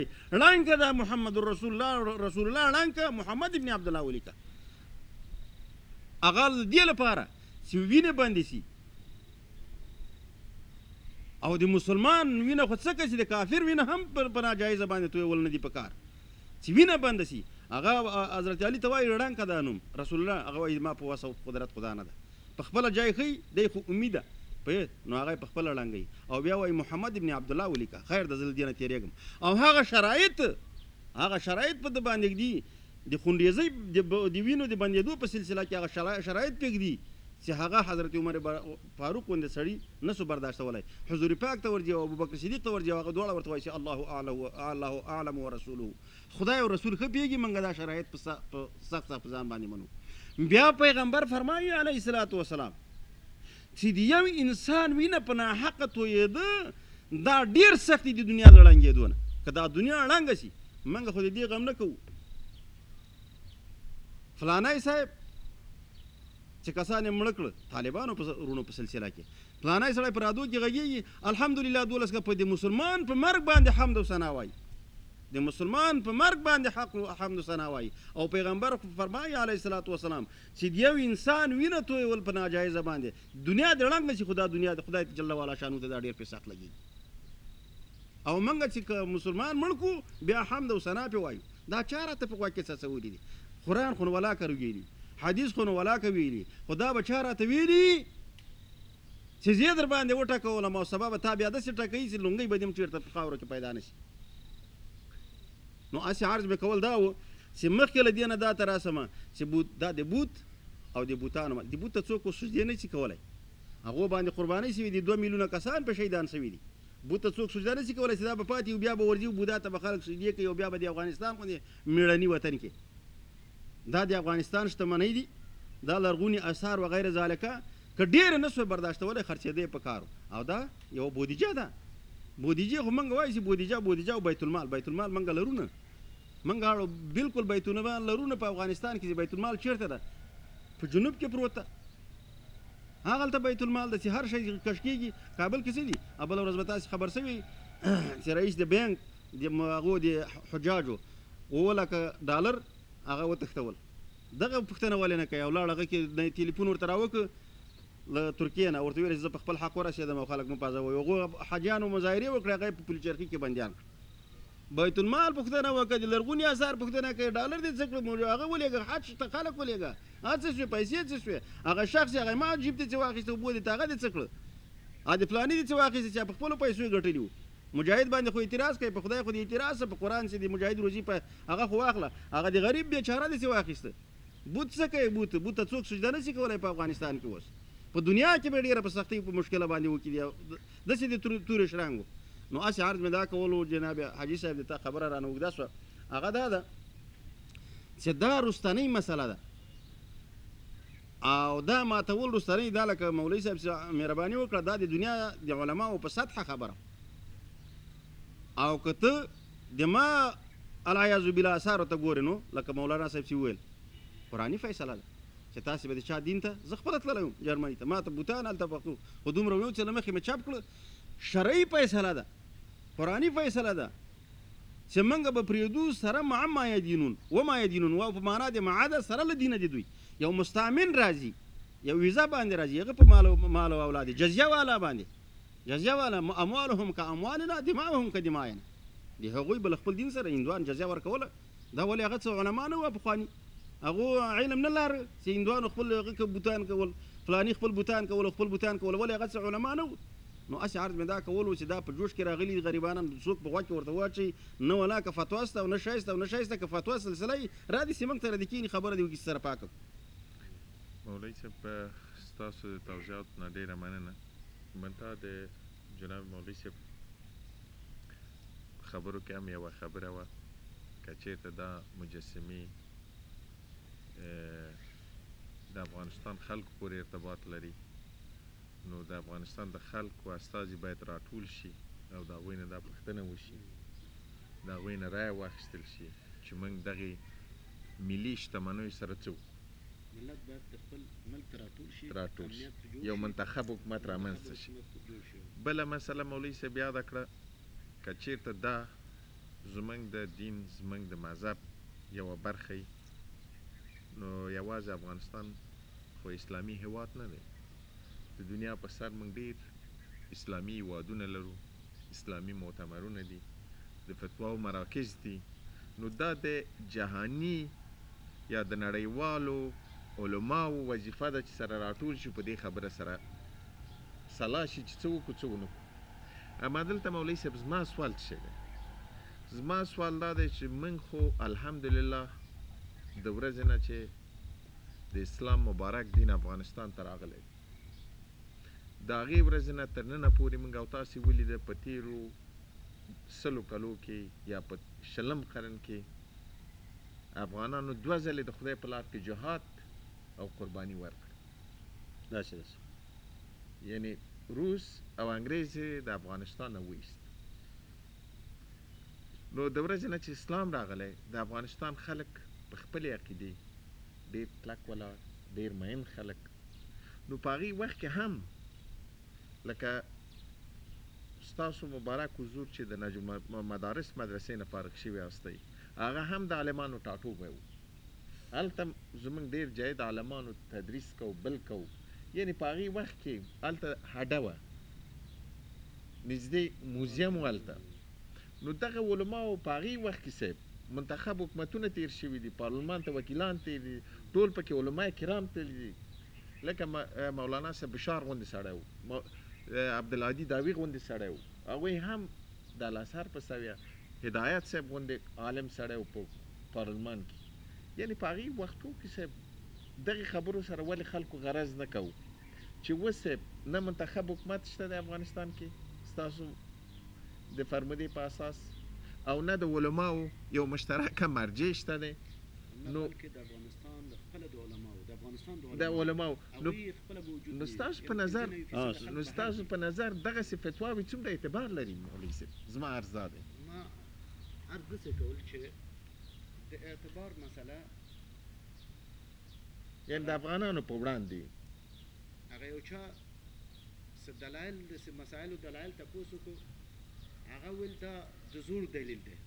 ړانګه دا محمد رسول الله ړانګه محمد ابن عبدالله ولیکه هغه د دې لپاره چې وینه بندې شي او د مسلمان وینه خو څه چې د کافر وینه هم په ناجایزه باندې تویول نه دي پکار چې وینه بنده شي هغه حضرت علي ته وایي ړانګه دا نوم رسول الله هغه وایي ما په وس او قدرت خدا نه ده په خپله جای ښیي دی خو امیده نو هغه په خپله ړانګوي او بیا وایي محمد ابن عبدالله ولیکه خیر د زه له دې نه تېرېږم او هغه شرایط په ده باندې ږدي د خونډیزۍ د وینو د بندېدو په سلسله کې هغه شرایط پرېږدي چې هغه حضرت عمر فاروق غوندې سړي نه سو برداشتولی حضور پاک ته ورځي او ابوبکر صدیق ته ورځي هغه دواړه ورته وایي چې الله اعلم ورسوله خدای او رسول ښه پوهېږي موږ دا شرایط په سخت په ځان باندې منو بیا پیغمبر فرمایي علیه الصلاة وسلام چې د یو انسان وینه په ناحقه تویېده دا ډېر سخت دی د دنیا له ړنګېدو نه که دا دنیا ړنګه شي موږ خو د دې غم نه کوو فلانی صاحب چې کسان یې مړه کړه طالبانو په رونو په سلسله کې فلانی سړی په رادیو کې غږېږي الحمدلله 12 په د مسلمان په مرګ باندې حمد و ثنا وایي د مسلمان په مرګ باندې حمد و ثنا وایي او پیغمبر فرمایي علیه الصلاة وسلام چې د یو انسان وینه تویول په ناجایزه باندې دنیا د ړنګ نه شي خو دا دنیا د خدای جل والا شانو ته دا ډېر پرې سخت لګېږي او موږ چې مسلمان مړ کړو بیا حمد و ثنا پې وایو دا چا راته په غوږ کې څه ویلي دي قرآن خو نو ولاکه ویلي حدیث خو نو ولاکه ویلي خو دا به چا راته ویلي چې زه یې در باندې وټکولم او سبا به تا بیا داسې ټکوي چې لونګۍ به دې هم چېرته په خاورو کې پیدا نه شي نو هسې عرض مې کول دا و چې مخکې له دې نه دا ته راسمه چې دا د بوت او د بوتانو د بوت ته څوک سجدې نه شي کولی هغو باندې قربانۍ شوي دي 2 میلیونه کسان په شهیدان شوي دي بوت ته څوک سجده نه شي کولی چې دا به پاتې بیا به ورځي بودا ته به خلک سجدې کوي او بیا به د افغانستان غوندې میړني وطن کې دا د افغانستان شتمنۍ دي دا لرغوني اثار و غیر ذالکه که ډېره نه سوی برداشتولی خرڅېدی په کارو او دا یوه بودیجه ده بودیجې خو موږ وایو چې بودیجه او بیت المال موږ لرو نه موږ بالکل بیت المال لرو نه په افغانستان کې چې بیت المال چېرته ده په جنوب کې پروت ده هغلته بیت المال ده چې هر شی کش کېږي کابل کې څه دي بله ورځ به تاسې خبر شوي چې رئیس د بینک د هغو د حجاجو 7 لکه ډالر هغه وتښتول دغه پوښتنه ولې نه کوي او لاړ هغه کې تلیفون ورته راوکړه له ترکیې نه ورته ویل چې زه په خپل حق ورسېدم او خلک مه پازوئ هغو حاجیانو مظاهرې وکړې هغه یې په پولي چرخي کې بندیان کړ بیت المال پوښتنه وکړه د لرغوني اثار پوښتنه کوي ډالر دې څه کړه هغه ولېږه حج ته خلک ولېږه هغه څه شوې پیسې څه شوې هغه شخص هغه ما جیب ته چې واخېسته اوبو دې ته هغه دې څه کړه د فلاني دې څه واخېسته چې په خپلو پیسو یې ګټلي وو مجاهد باندې خو اعتراض کوي په خدای خو دې اعتراض په قرآن چې د مجاهد روزي په هغه خو واخله هغه د غریب بیچاره دې څه واخېسته بوت څه کوي بوت ته څوک سجده نه شي کولی په افغانستان کې اوس په دنیا کې به ډېره په سختۍ په مشکله باندې وکړي داسې د تورې شرنګ نو هسې عرض مې دا کولو جناب حاجي صاحب د تا خبره رانه اوږده شوه هغه دا ده چې دا رستنۍ مسله ده او دا ماتول رستنۍ دا لکه مولوي صاحب مهرباني وکړه دا د دنیا د علماو په سطحه خبره او که ته د ما العیاذ بالله اثارو ته ګورې نو لکه مولانا صاحب چې وویل قرآني فیصله ده چې تاسې به د چا دین ته زه خپله تللی وم جرمني ته ما ته بوتان هلته پښتو خو دومره ویو چې له مخکې مې چاپ کړه شرعي فیصله ده قرآني فیصله ده چې موږ به پرېږدو سره مع ما یدینون وما یدینون واو په معنا د معاده سره له دینه د دوی یو مستعمن راځي یو ویزا باندې راځي هغه په مال او اولاد جزیه والا باندې جزیه والا اموالهم که اموالنا دماؤهم که دماءنا د هغوی به له خپل دین سره هندوان جزیه ورکوله دا ولې هغه څه علما نه وه پخواني هغو علم نه لاره چې هندوانو خپل هغه که بوتان کول فلاني خپل بوتان کول ولې هغه څه علما نه وو نو هسې عرض مې دا کولو چې دا په جوش کې راغلي غریبانان څوک په غوږ کې ورته واچوي نه ولا که فتوا شته او نه ښایسته او نه ښایسته که فتوا سلسله یې را دې چې موږ ته را دې کښېني خبره دې وکړي سره پاکه مولوي صاحب ستاسو د توضیحاتو نه ډېره مننه منتها د جناب مولوي صاحب خبرو کې هم یوه خبره وه که چېرته دا مجسمې د افغانستان خلکو پورې ارتباط لري نو د افغانستان د خلکو استازي باید راټول شي او د هغوی نه دا پوښتنه وشي د هغوی نه رایه واخیستل شي چې موږ دغې ملي شتمنیو سره څه وکړو ملت باید د خپل ملک ته راټول شي یو منتخب حکومت رامنځته شي بله مسله مولوي صاحب یاده کړه که چېرته دا زمونږ د دین زمونږ د مذهب یوه برخه یي نو یوازې افغانستان خو اسلامي هیواد نه دی د دنیا په سر موږ ډېر اسلامي هیوادونه لرو اسلامي معتمرونه دي د فتواو مراکز دي نو دا د جهاني یا د نړیوالو علماو وظیفه ده چې سره راټول شي په دې خبره سره سلا شي چې څه وکړو څه ونه کړو اما دلته مولوي صاحب زما سوال څه دی زما سوال دا دی چې موږ خو الحمدلله د ورځې نه چې د اسلام مبارک دین افغانستان ته راغلی د هغې ورځې نه تر ننه پورې موږ او تاسې ولیده په تېرو 100 کلو کې یا په 20 قرن کې افغانانو 2 ځلې د خدای په لار کې جهاد او قرباني ورکړه داسې یعنی روس او انګریز د افغانستان نه وایست نو د ورځې نه چې اسلام راغلی د افغانستان خلک په خپلې عقیدې ډېر کلک ولاړ ډېر مین خلک نو په هغې وخت کې هم لکه ستاسو مبارک حضور چې د نجم مدارس مدرسې نه فارغ شوي یاستئ هغه هم د عالمانو ټاټوبی و هلته زموږ ډېر جید عالمانو تدریس کو بل کو یعنې په هغې وخت کې هلته هډه وه نږدې موزیم و هلته نو دغه علماو په هغې وخت کې صاحب منتخب حکومتونه تیر شوي دي پارلمان ته وکیلان تیر دي ټول پکې علما کرام تللي دي لکه مولانا صاحب بشار غوندې سړی و عبدالهادي داوي غوندې سړی و هغوی هم د الازهر په سویه هدایت صاحب غوندې عالم سړی و په پارلمان کې یعنې په هغې وختو کې صاحب دغې خبرو سره ولې خلکو غرض نه کوو چې اوس صاحب نه منتخب حکومت شته د افغانستان کې ستاسو د فرمودې په اساس او نه د علماو یو مشترکه مرجع شته دی نو بلکې د افغانستان د خپله د علماو د افغانستان د علماو هغوی خپله موجود نو ستاسو په نظر دغسې فتواوې څومره اعتبار لري مولوي صاحب زما عرض دا دی ما عرض داسې کول چې د اعتبار مسله یعنې د افغانانو په وړاندې هغه یو چا څه دلایل داسې مسایلو دلایل تپوس وکړو هغه ویل دا د زور دلیل دی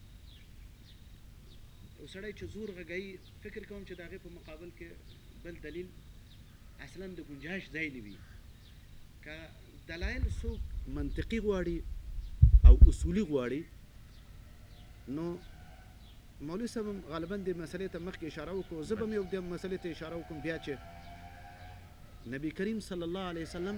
یو سړی چې زور غږوي فکر کوم چې د هغې په مقابل کې بل دلیل اصلا د ګنجایش ځای نه وي که دلایل څوک منطقي غواړي او اصولي غواړي نو مولوي صاحب غالبا د مسلې ته مخکې اشاره وکړو زه به م یو د مسلې ته اشاره وکړم بیا چې نبي کریم صلی الله علیه وسلم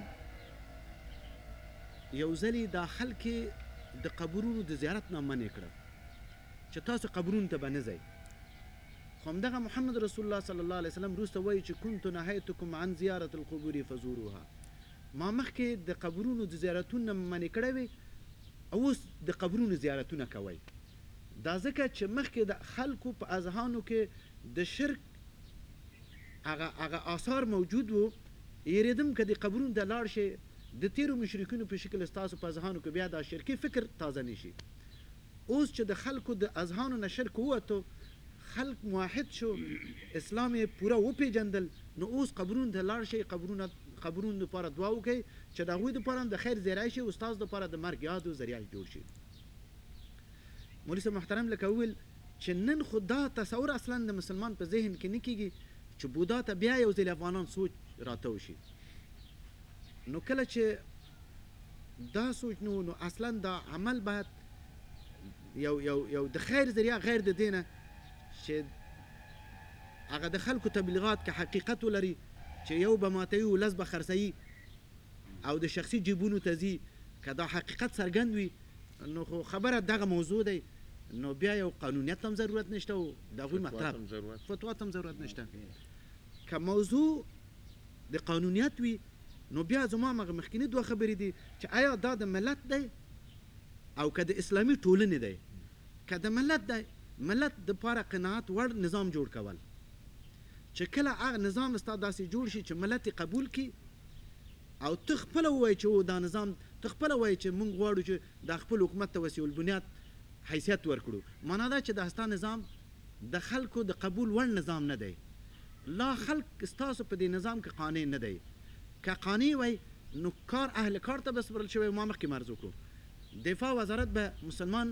یو ځلې دا خلک د قبرونو د زیارت نه منع کړه چې تاسو قبرونو ته به نه ځئ خو همدغه محمد رسول الله صلی الله علیه وسلم وروسته وایي چې كنت نهیتکم عن زیارة القبور فزوروها ما مخکې د قبرونو د زیارتونو نه منع کړی وي او اوس د قبرونو زیارتونه کوئ دا ځکه چې مخکې د خلکو په اذهانو کې د شرک هغه آثار موجود وو یېرېدم که د قبرونو ته لاړ شي د تیرو مشرکینو په شکل ستاسو په اذهانو کې بیا دا شرکي فکر تازه نشي اوس چې د خلکو د اذهانو نه شرک ووتو خلک موحد شو اسلام یې پوره وپېژندل نو اوس قبرونو ته لاړ شئ قبرونو دپاره دعا وکئ چې د هغوی دپاره هم د خیر ذریعه شي او ستاسو دپاره د مرګ یادو ذریعه جوړ شي مولوي صاحب محترم لکه وویل چې نن خو دا تصور اصلا د مسلمان په ذهن کې نه کېږي چې بودا ته بیا یو ځل افغانان سوچ راته وشي نو کله چې دا سوچ نو اصلا دا عمل باید یو د خیر ذریعه غیر د دې نه چې هغه د خلکو تبلیغات که حقیقت ولري چې یو به ماتوي ولس به خرڅوي او د شخصي جیبونو ته ځي که دا حقیقت څرګند وي نو خو خبره دغه موضوع دی نو بیا یو قانونیت هم ضرورت نشته او د هغوی مطلب فتوات هم ضرورت نشته که موضوع د قانونیت وي نو بیا زما مخکینی دوه خبرې دي چې آیا دا د ملت دی او که د اسلامي ټولنې دی که د ملت دی ملت دپاره قناعت وړ نظام جوړ کول چې کله هغه نظام ستا داسې جوړ شي چې ملت یې قبول کړي او ته خپله ووایې چې دا نظام ته خپله وایې چې موږ غواړو چې دا خپل حکومت ته وسیع البنیاد حیثیت ورکړو معنا دا چې دا ستا نظام د خلکو د قبول وړ نظام نه دی لا خلک ستاسو په دې نظام کې قانع نه دی که قانع وای نو کار اهل کار ته به سپارل شوی ما مخکې مرز وکړو دفاع وزارت به مسلمان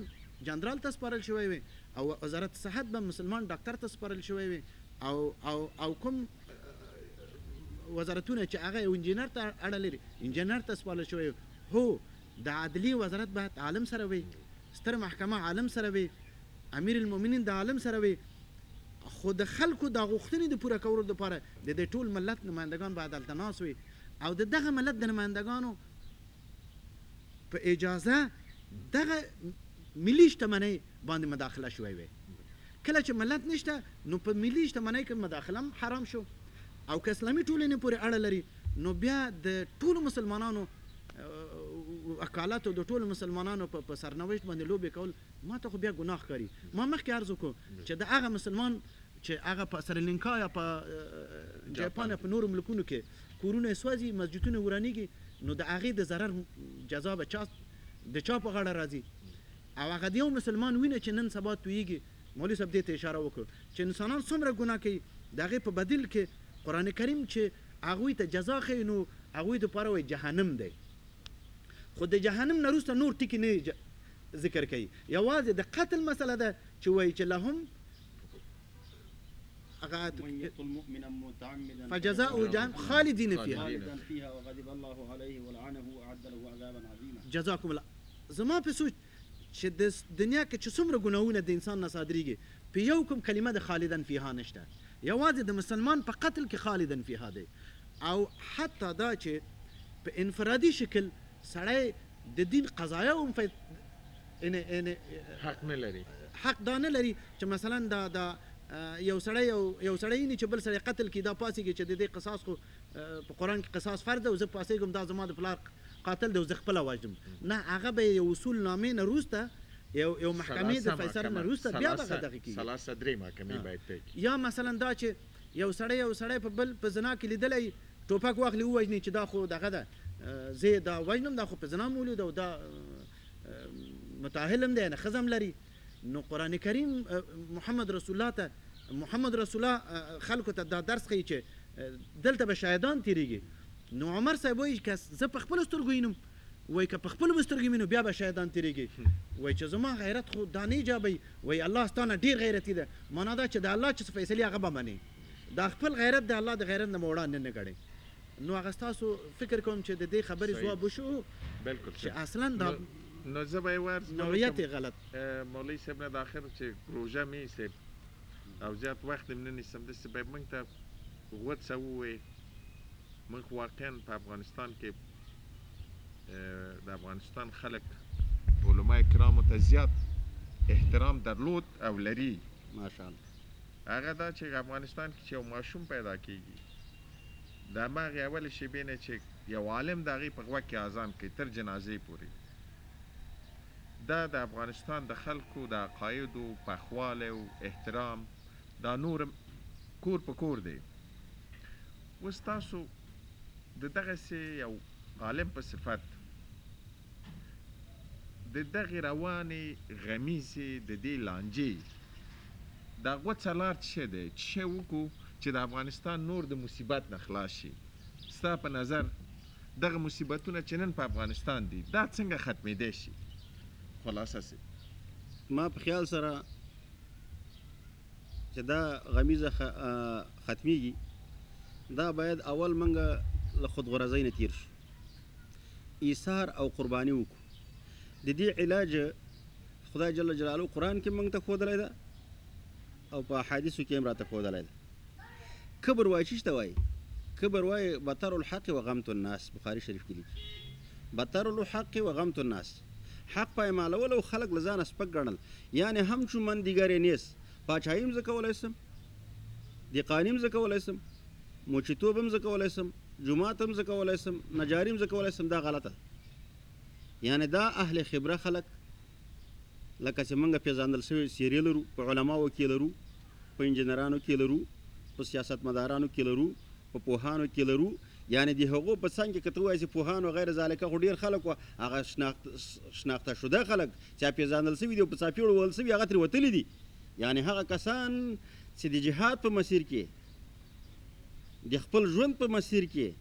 جنرال ته سپارل شوی وي او وزارت صحت به مسلمان ډاکټر ته سپارل شوی وي او کوم وزارتونه چې هغه یو انجینر ته اړه لري انجینر ته سپارل شوی وي. هو د عدلي وزارت باید عالم سره وي، ستر محکمه عالم سره وي، امیر المؤمنین د عالم سره وي، خو د خلکو د غوښتنې د پوره کولو لپاره د دې ټول ملت نمایندګان باید هلته ناست وي او د دغه ملت د نمایندګانو په اجازه دغه ملي شتمنۍ باندې مداخله شوی وي. کله چې ملت نشته نو په ملي شتمنۍ کې مداخله هم حرام شو او که اسلامي ټولنې پورې اړه لري نو بیا د ټولو مسلمانانو وکالاتو د ټولو مسلمانانو په سرنوشت باندې لوبې کول ما ته خو بیا ګناه ښکاري. ما مخکې عرض وکړو چې د هغه مسلمان چې هغه په سریلانکا یا په جاپان یا په نورو ملکونو کې کورونه یې سوځي، مسجدونه ورانېږي، نو د هغې د ضرر جزا به د چا په غاړه راځي؟ او هغه د یو مسلمان وینه چې نن سبا تویږي. مولوي صاحب دې ته اشاره وکړو چې انسانان څومره ګناه کوي، د هغې په بدیل کې قرآن کریم چې هغوی ته جزا ښیي نو هغوی دپاره وایي جهنم دی. خو د جهنم نه وروسته نور ټکي نه ذکر کوي، یوازې د قتل مسله ده چې وایي چې لهم فجزاؤه جهنم خالدین فيها وغضب الله عليه ولعنه وأعد له عذابا عظيما. جزاكم الله. زما په سوچ چې د دنیا کې چې څومره ګناهونه د انسان نه صادریږي په یو کوم کلمه د خالدن فیها نشته، یوازې د مسلمان په قتل کې خالدن فیها دی. او حتی دا چې په انفرادي شکل سړی د دین قضایا هم حق نه لري، حق دا نه لري چې مثلا دا یو سړی نه چې بل سړی قتل کړي دا پاسېږي چې د دې قصاص خو په قرآن کې قصاص فرض ده او زه پاسېږم دا زما د پلار قاتل دی او زه خپله وژنم. نه، هغه به یو اصول نامې نه وروسته یو محکمې د فیصلې نه وروسته بیا به دغه کېږي. ثلاثه درې محکمې باید طی کړي. یا مثلا دا چې یو سړی په بل په زنا کې لیدلی ټوپک واخلي ووژني چې دا خو دغه ده، زه دا وژنم، دا خو په زنا مولود او دا متاهل هم دی، نه ښځه هم لري. نو قرآن کریم محمد رسول الله خلکو ته دا درس ښیي چې دلته به شهیدان تیریږي. نو عمر صاحب وایي که زه په خپلو سترګو وینم، وایي که په خپلو به سترګو وینو بیا به شهیدان تیریږي. وایي چې زما غیرت خو دا نه ایجابوي، وایي الله ستا نه ډېر غیرتي ده. معنا دا چې د الله چې څه فیصلې هغه به منې، دا خپل غیرت د الله د غیرت نه به وړاندې نه ګڼې. نو هغه ستاسو فکر کوم چې د دې خبرې ځواب وشو چې اصلا دا نو زه به یې ورز نوعیت یې غلط. مولوي صاحب نه د آخر چې پروژه مې صاحب او زیات وخت یې نه نیسم، داسې باید موږ ته غوڅ څه ووایي. موږ واقعا په افغانستان کې د افغانستان خلک علما کرامو ته زیات احترام درلود او لري ماشاءالله. هغه دا چې افغانستان کې چې یو ماشوم پیدا کېږي د هماغې اولې شېبې نه چې یو عالم د هغې په غوږ کې اذان کوي تر جنازې پورې، دا د افغانستان د خلکو د عقایدو پخوالی او احترام دا نور کور په کور دی. اوس تاسو د دغسې یو عالم په صفت د دغې روانې غمیزې د دې لانجې د غوڅه لار څه شی دی؟ څه شی وکړو چې د افغانستان نور د مصیبت نه خلاص شي؟ ستا په نظر دغه مصیبتونه چې نن په افغانستان دي دا څنګه ختمېدی شي؟ خلاصه سي ما په خیال سره چې دا غمیزه ختمیږي دا باید اول منګه له خودغرضۍ نه تیر شو، ایثار او قرباني وکړو. د دې علاج خدای جل جلاله قرآن کې موږ ته ښودلی ده او په احادیثو کې هم راته ښودلی ده. کبر وایي چې ته وایي کبر وایي بطر الحق و غمت الناس، بخاري شریف کې لیکي بطر الحق و غمت الناس، حق پایمالول او خلک له ځانه سپک ګڼل. یعنې همچون من دیگر نیست، پاچاهي هم زه کولی سم، دهقاني هم زه کولی سم، موچیتوب هم زه کولی سم، جومات هم زه کولی سم، نجاري هم زه کولی سم. دا غلطه ده. یعنې دا اهل خبره خلک لکه چې موږ پیژندل شوي څېرې لرو، په علماو کې لرو، په انجینرانو کې لرو، په سیاستمدارانو کې لرو، په پوهانو کې لرو. یعنې د هغو په څنګ کې که ته وایې چې پوهان و غیر ذالکه خو ډېر خلک وه، هغه شناخته شده خلک چې پیژندل شوي دي او په څاپېړو وهل شوي هغه ترې وتلي دي. یعنې هغه کسان چې د جهاد په مسیر کې د خپل ژوند په مسیر کې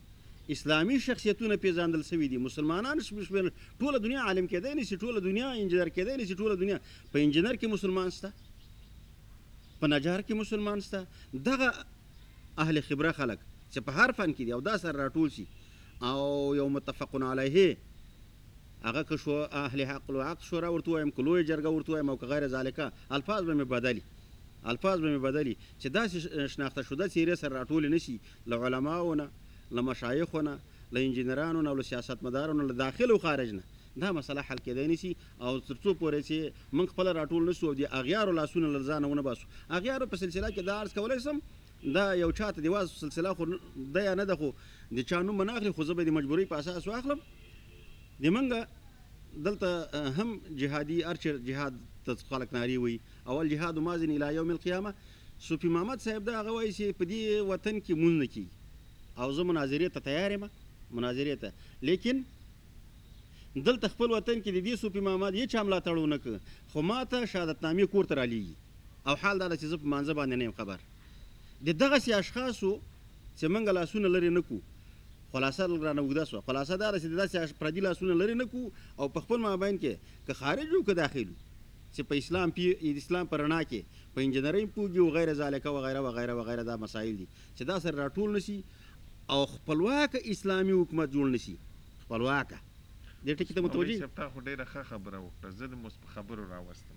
اسلامي شخصیتونه پیژندل شوي دي. مسلمانان ټوله دنیا عالم کېدی نشي، ټوله دنیا انجینر کېدی نشي، ټوله دنیا په انجینر کې مسلمان شته، په نجار کې مسلمان شته. دغه اهل خبره خلک چې په هر فن کې دي او دا سره راټول شي او یو متفقون علیه هغه که شو اهل حق العقد شورا ورته وایم، که لویه جرګه ورته وایم او که غیر ذالکه، الفاظ به مې بدلي چې داسې شناخته شده څیرې سره راټولې نه شي له علماو نه، له مشایخو نه، له انجینرانو نه او له سیاستمدارانو نه، له داخل او خارج نه دا مسله حل کېدی نه شي. او تر څو پورې چې موږ خپله راټول نه شو او د اغیارو لاسونه له ځانه ونه باسو. اغیارو په سلسله کې دا عرض کولی شم، دا یو چاته د واز سلسله خو ده یا نه ده، خو د چا نوم به نه اخلي، خو زه به د مجبورۍ په اساس واخلم. د موږ دلته هم جهادي ارچ جهاد ته خلک نارې وایي، اول جهاد مازن الی یوم القیامه. صوفي محمد صاحب دا هغه وایي چې په دې وطن کې مونځ نه کېږي او زه مناظرې ته تیار یم، مناظرې ته، لیکن دلته خپل وطن کې د دې صوفي محمد هېچا ملاتړ ونه کړ، خو ما ته شهادتنامې کور ته رالیږي او حال دا ده چې زه په مانځه باندې نه یم خبر. د دغسې اشخاصو چې موږ لاسونه لرې نه کړو، خلاصه رانه اوږده شوه، خلاصه دا ده چې داسې پردي لاسونه لرې نه کړو او په خپل مابین کې که خارج وو که داخل وو چې په اسلام په رڼا کې په انجینرۍ پوهېږي او غیر ذالکه وغیره وغیره وغیره دا مسایل دي چې دا سره راټول نه شي او خپلواکه اسلامي حکومت جوړ نه شي. خپلواکه دې ټکي ته متوجه صاحب تا خو ډېره ښه خبره وکړه، زه د په خبرو راوستم.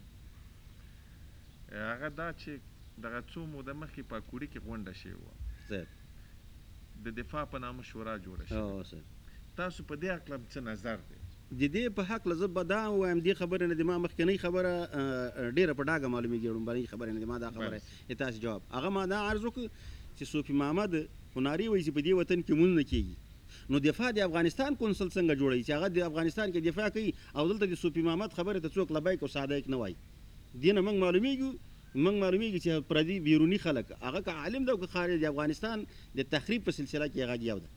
هغه دا چې دغه څو موده مخکې په کوړي کې غونډه شوې وه، د دفاع په نامه شورا جوړه شوې، تاسو په دې هکله څه نظر دی؟ د دې په هکله زه به دا ووایم، دې خبرې نه د ما مخکینۍ خبره ډېره په ډاګه معلومېږي، لومبنۍ خبرې نه د ما دا خبره تاسې جواب هغه ما دا عرض وکړ چې صوفي محمد هناري وایي چې په دې وطن کې مونځ نه کېږي، نو دفاع د افغانستان کونسل څنګه جوړوي چې هغه د افغانستان کې دفاع کوي او دلته د صوفي محمد خبرې ته څوک لبیک او صادق نه وایي. دې نه موږ معلومیږي چې پردي بیروني خلک هغه که عالم ده او که خارج د افغانستان د تخریب په سلسله کې هغه یو ده،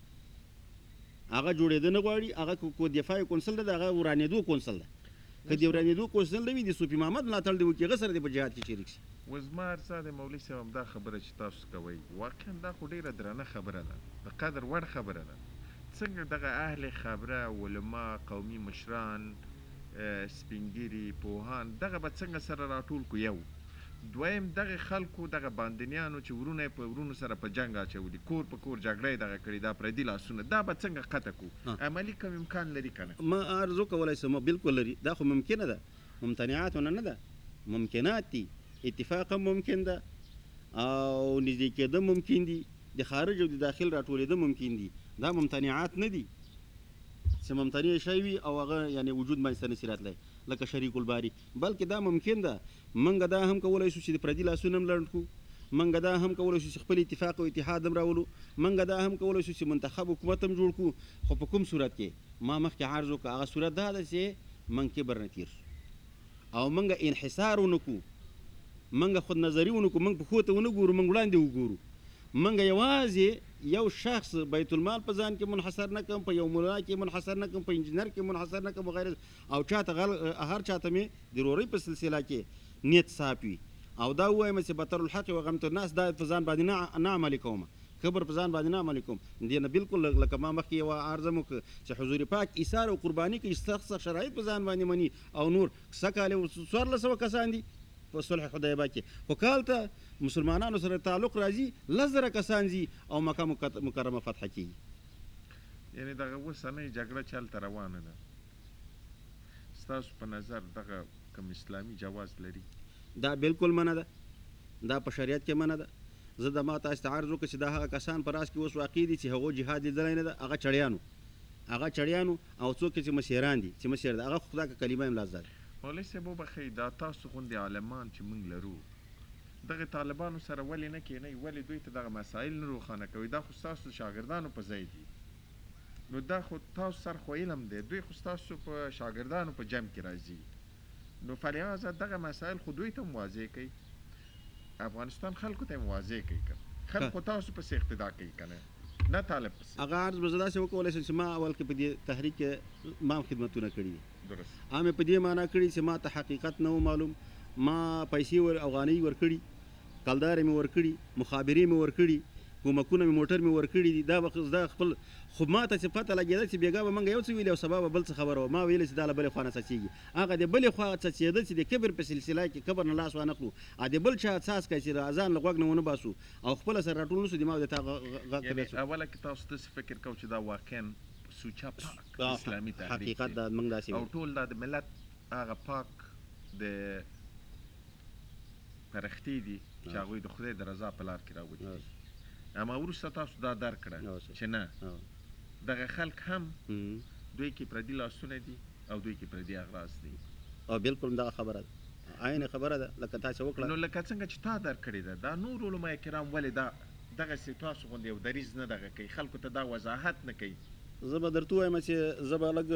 هغه جوړېده نه غواړي، هغه کو دفاع کونسل ده، هغه ورانېدو کونسل ده. که د ورانېدو کونسل نه وي د صوفي محمد ملاتړ دې وکړي، هغه سره دې په جهاد کې شریک شي. اوس زما ارزه د مولوي صاحب همدا خبره چې تاسو کوئ واقعا دا خو ډېره درنه خبره ده، د قدر وړ خبره ده. څنګه دغه اهل خبره، علما، قومي مشران، سپینګیري، پوهان دغه به څنګه سره راټول کو؟ یو دویم دغه خلکو دغه باندنیانو چې ورونه یې په ورونو سره په جنګ اچولي، کور په کور جګړه یې دغه کړې، دا پردي لاسونه، دا به څنګه قطع کړو؟ عملي کوم امکان لري که نه؟ ما عرض وکولی شم بلکل لري، دا خو ممکنه ده، ممتنعاتونه نه ده، ممکنات دي، اتفاق هم ممکن ده او نږدې کېده ممکن دي، د خارج او د داخل راټولېده ممکن دي، دا ممتنعات نه دي چې ممتنع شی وي او هغه یعنې وجود منځته نشي راتلی لکه شریک الباري، بلکې دا ممکن ده. موږ دا هم کولی شو چې د پردي لاسونه هم لنډ کړو، موږ دا هم کولی شو چې خپل اتفاق او اتحاد هم راولو، موږ دا هم کولی شو چې منتخب حکومت هم جوړ کړو، خو په کوم صورت کې ما مخکې عرض وکړه هغه صورت دا ده چې موږ کبر نه تیر شو او موږ انحصار ونه کړو، موږ خود نظري ونه کړو، موږ پښو ته ونه ګورو، موږ وړاندې وګورو، موږ یوازې یو شخص بیت المال په ځان کې منحصر نه کړم، په یو ملا کې منحصر نه کړم، په انجینر کې منحصر نه کړم وغیره، او چاته هر چاته مې د رورۍ په سلسله کې نیت صاف وي او دا ووایم چې بطر الحق وغمت الناس دا په ځان باندې نه عملي کوم، کبر په ځان باندې نه عملي کوم. دې نه بلکل لکه ما مخکې یوه عرضه مو کړه چې حضور پاک ایثار او قرباني کوي، سخت شرایط په ځان باندې مني او نور 1400 کسان دي په صلح حدیبیه کې، خو کال ته مسلمانانو سره تعلق راځي 10,000 کسان ځي او مکه مکرمه فتح کېږي. یعنې دغه اوسنۍ جګړه چې هلته روانه ده ستاسو په نظر دغه کوم اسلامي جواز لري؟ دا بلکل منع ده، دا په شریعت کې منع ده. زه د ما تاسو ته عرض وکړه چې دا هغه کسان په راس کې اوس واقع دي چې هغو جهاد لیدلی نه ده، هغه چړیانو او څوک چې مسیران دي چې مسیر ده هغه خدا که کلمه هم لازده ده. مولوي صاحب وبښئ، دا تاسو غوندې عالمان چې موږ لرو دغه طالبانو سره ولې نه کېنئ؟ ولې دوی ته دغه مسایل نه روښانه کوئ؟ دا خو ستاسو شاګردانو په ځای دي، نو دا خو تاسو سر خو علم دی، دوی خو ستاسو په شاګردانو په جمع کې راځي، نو فلهذا دغه مسایل خو دوی ته هم واضح کوي، افغانستان خلکو ته هم واضح کوي، خلکو تاسو پسې اقتدا کوي که نه؟ نه طالب پسې. هغه عرض به زه داسې وکولی شم چې ما اول کې په دې تحریک کې ما هم خدمتونه کړي دي، درست مې په دې معنا کړي چې ما ته حقیقت نه و معلوم، ما پیسې افغانۍ ورکړي، کلدارې مې ورکړي، مخابرې مې ورکړي، کومکونه مې موټر مې ورکړي دي دا خپل خو ما ته چې پته لګېده چې بېګا به موږ یو څه ویلي او سبا به بل څه خبره وه ما ویلې چې دا له بلې خوا نه څڅېږي هغه د بلې خوا څڅېده چې د کبر په سلسله کې کبر نه لاس وانه کړو د بل چا څاڅکی چې اذان له غوږ نه ونه باسو او خپله سره راټول نسو د ما د تا غږ ته یعنې اوله کې تاسو داسې فکر کوو چې دا واقعا سوچه پاک اسلامي تحریک حقیقت دا موږ داسې او ټول دا د ملت هغه پاک د پرختي دي چې هغوی د خدای د رضا په لار کې راوتي دي اما وروسته تاسو دا درک کړه چې نه دغه خلک هم دوی کې پردي لاسونه دي او دوی کې پردي اغراض دي او بالکل دغه خبره ده عین خبره ده لکه تاسو وکړه نو لکه څنګه چې تا درک کړې ده دا نور علما کرام ولې دا دغسې تاسو غوندې یو دریځ نه دغه کوي خلکو ته دا وضاحت نه کوي زه به درته ووایم چې زه به لږ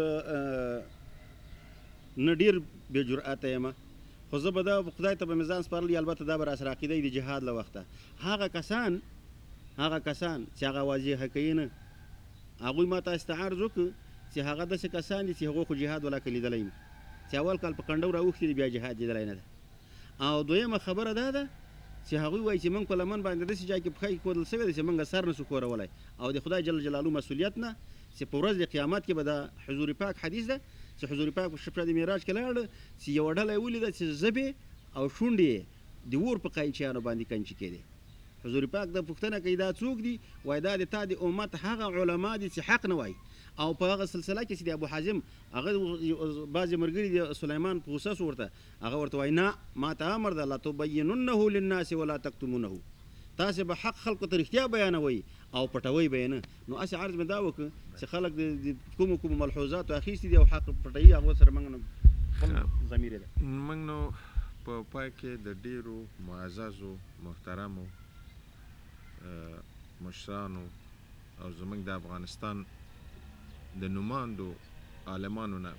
نه ډېر بې جرأته یم خو زه به دا خدای ته به مې ځان سپارلی البته دا به راسره عقیده د جهاد له وخته هغه کسان چې هغه واضحه کوي نه هغوی ما ته استعارض وکړو چې هغه داسې کسان دي چې هغو خو جهاد ولاکه لیدلی مي چې اول کال په کنډو راوښتي دي بیا جهاد لیدلی نه ده او دویمه خبره دا ده چې هغوی وایي چې موږ په لمن باندې داسې ځای کې پښه ایښودل سوې ده چې موږ سر نسو ښورولی او د خدای جل جلاله مسؤلیت نه چې په ورځ د قیامت کې به د حضور پاک حدیث ده چې حضور پاک په شپه د معراج کې لاړه چې یوه ډله یې ولیده چې ژبې او شونډې یې د اور په قایچیانو باندې کنچې کېدې حضور پاک د پوښتنه کوي دا څوک دي وایي دا د تا د امت هغه علما دي چې حق نه وایي او په هغه سلسله کې چې د ابو حازم هغه بعضې ملګري د سلیمان په غوسه سو ورته هغه ورته وایي نه ما ته امر ده لتبیننه للناس ولا تکتمونه تاسې به حق خلکو ته رښتیا بیانوئ او پټوئ به یې نه نو هسې عرض مې دا وکړه چې خلک د کومو ملحوظاتو اخیستي دي او حق پټوي هغو سره موږ نه خپل ضمیر ده موږ نو په پای کې د ډېرو معززو محترمو مشرانو او زموږ د افغانستان د نوماندو عالمانو نه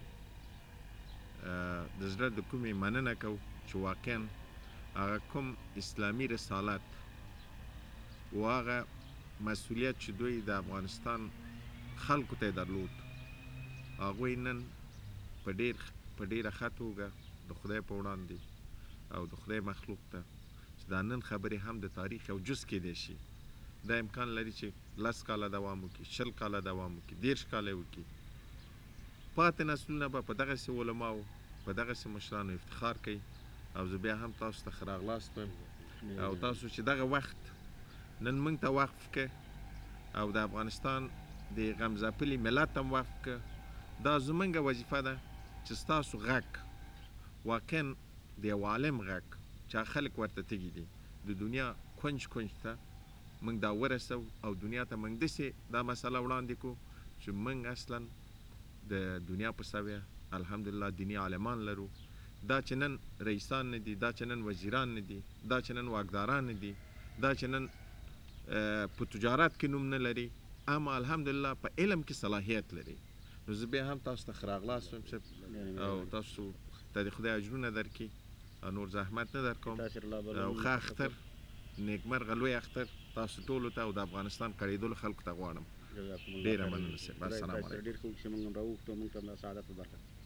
د زړه د کومې مننه کوو چې واقعا هغه کوم اسلامي رسالت و هغه مسئولیت چې دوی د افغانستان خلکو ته یې درلود هغوی نن په ډېره ښه توګه د خدای په وړاندې او د خدای مخلوق ته چې دا نن خبرې هم د تاریخ یو جز کېدی شي دا امکان لري چې 10 کاله دوام وکړي 20 کاله دوام وکړي 30 کاله وکړي پاتې نسلونه به په دغسې علماو په دغسې مشرانو افتخار کوي او زه بیا هم تاسو ته ښه راغلاست وایم او تاسو چې دغه وخت نن موږ ته وقف که او د افغانستان د غمځپلي ملت هم وقف که دا زموږ وظیفه ده چې ستاسو غږ واقعا د یو عالم غږ چې خلک ورته تږي دي د دنیا کونج ته موږ دا ورسو او دنیا ته موږ داسې دا مسله وړاندې کړو چې موږ اصلا د دنیا په سویه الحمدلله دیني عالمان لرو دا چې نن رئیسان نه دي دا چې نن وزیران نه دي دا چې نن واکداران نه دي دا چې نن په تجارت کې نوم نه لري اما الحمدلله په علم کې صلاحیت لري نو زه بیا هم تاسو ته ښه راغلاست وایم او تاسو ته د خدای اجرونه درکړي او نور زحمت نه درکوم او ښه اختر نیکمرغه لوی اختر تاسو ټولو ته او د افغانستان کړېدلو خلکو ته غواړم ډېره مننه صاحب السلام علیکم ډېر ښه چې موږ هم راووښتو موږ ته هم دا سعادت ورکړه